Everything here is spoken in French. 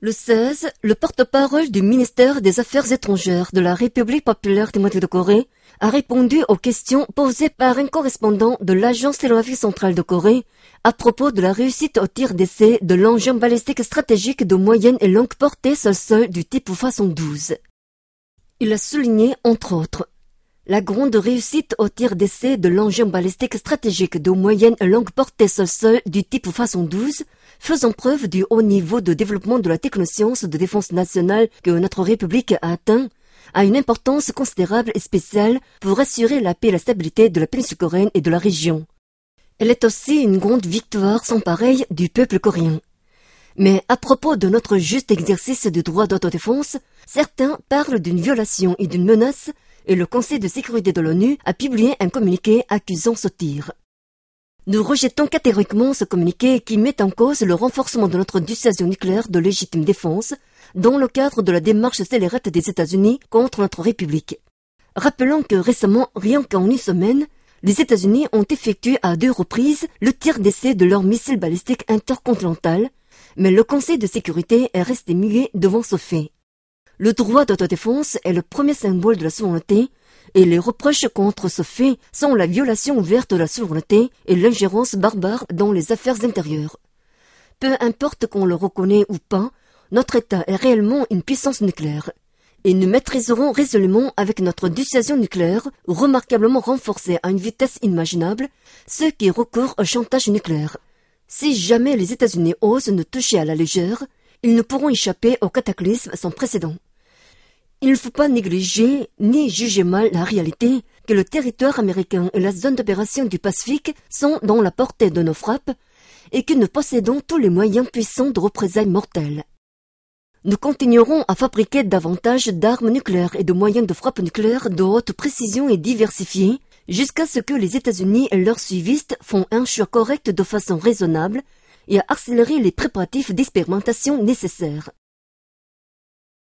Le 16, le porte-parole du ministère des Affaires étrangères de la République populaire démocratique de Corée a répondu aux questions posées par un correspondant de l'Agence télégraphique centrale de Corée à propos de la réussite au tir d'essai de l'engin balistique stratégique de moyenne et longue portée sol-sol du type Hwasong 12. Il a souligné, entre autres, la grande réussite au tir d'essai de l'engin balistique stratégique de moyenne et longue portée sol-sol du type Hwasong 12, faisant preuve du haut niveau de développement de la technoscience de défense nationale que notre République a atteint, a une importance considérable et spéciale pour assurer la paix et la stabilité de la péninsule coréenne et de la région. Elle est aussi une grande victoire sans pareille du peuple coréen. Mais à propos de notre juste exercice du droit d'autodéfense, certains parlent d'une violation et d'une menace, et le Conseil de sécurité de l'ONU a publié un communiqué accusant ce tir. Nous rejetons catégoriquement ce communiqué qui met en cause le renforcement de notre dissuasion nucléaire de légitime défense dans le cadre de la démarche scélérate des États-Unis contre notre République. Rappelons que récemment, rien qu'en une semaine, les États-Unis ont effectué à 2 reprises le tir d'essai de leur missile balistique intercontinental, mais le Conseil de sécurité est resté muet devant ce fait. Le droit d'autodéfense est le premier symbole de la souveraineté, et les reproches contre ce fait sont la violation ouverte de la souveraineté et l'ingérence barbare dans les affaires intérieures. Peu importe qu'on le reconnaît ou pas, notre État est réellement une puissance nucléaire, et nous maîtriserons résolument avec notre dissuasion nucléaire, remarquablement renforcée à une vitesse inimaginable, ceux qui recourent au chantage nucléaire. Si jamais les États-Unis osent nous toucher à la légère, ils ne pourront échapper au cataclysme sans précédent. Il ne faut pas négliger ni juger mal la réalité que le territoire américain et la zone d'opération du Pacifique sont dans la portée de nos frappes et que nous possédons tous les moyens puissants de représailles mortelles. Nous continuerons à fabriquer davantage d'armes nucléaires et de moyens de frappe nucléaire de haute précision et diversifiés jusqu'à ce que les États-Unis et leurs suivistes font un choix correct de façon raisonnable et à accélérer les préparatifs d'expérimentation nécessaires.